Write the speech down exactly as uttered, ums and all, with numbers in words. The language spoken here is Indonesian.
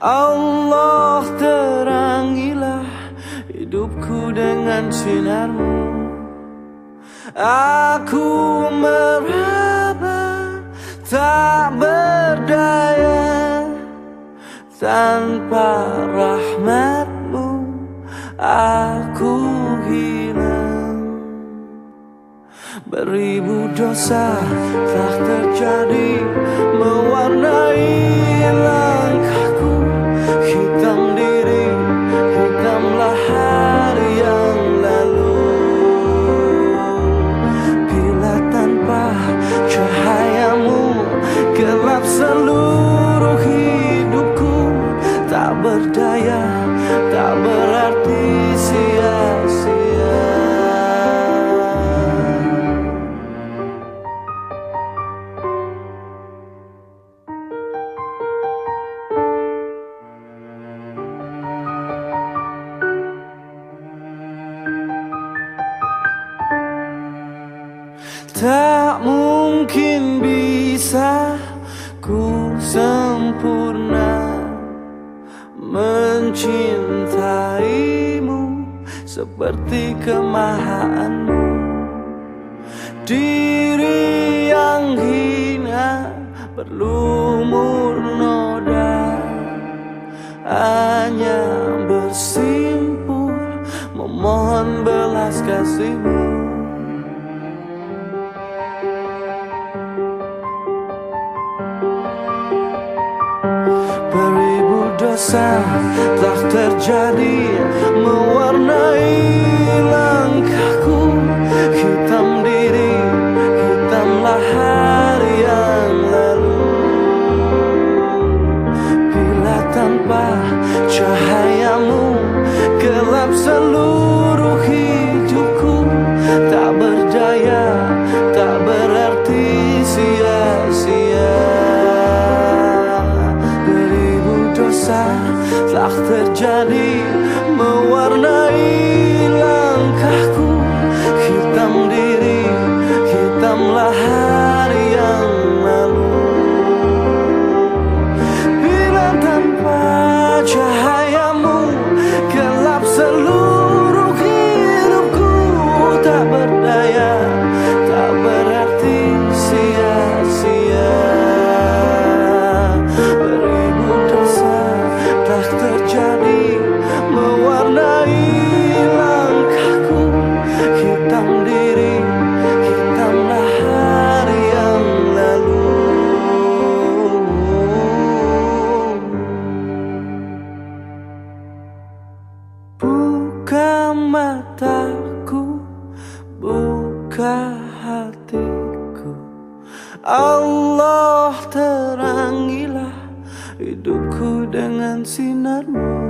Allah terangilah hidupku dengan sinarmu. Aku meraba tak berdaya, tanpa rahmatmu aku hilang. Beribu dosa telah terjadi mewarnai langkahku. Hitam diri, hitamlah hari yang lalu. Bila tanpa cahayamu gelap seluruh hidupku. Tak berdaya, tak berarti sia-sia. Tak mungkin bisa ku sempurna mencintaimu seperti kemahaanmu. Diri yang hina berlumur noda, hanya bersimpul memohon belas kasihmu. Beribu dosa telah terjadi mewarnai langkahku. Hitam diri, hitamlah hari yang lalu. Bila tanpa cahayamu gelap seluruh hidupku. Tak berdaya, tak berarti sia-sia. Telah terjadi mewarnai langkahku. Hitam diri, hitamlah hari yang lalu. Bila tanpa cahayamu gelap seluruh hidupku. Tak berdaya, tak berarti sia-sia. Terjadi mewarnai langkahku. Hitam diri, hitamlah hari yang lalu. Buka mataku, buka hatiku. Allah terangilah hidupku dengan sinarmu.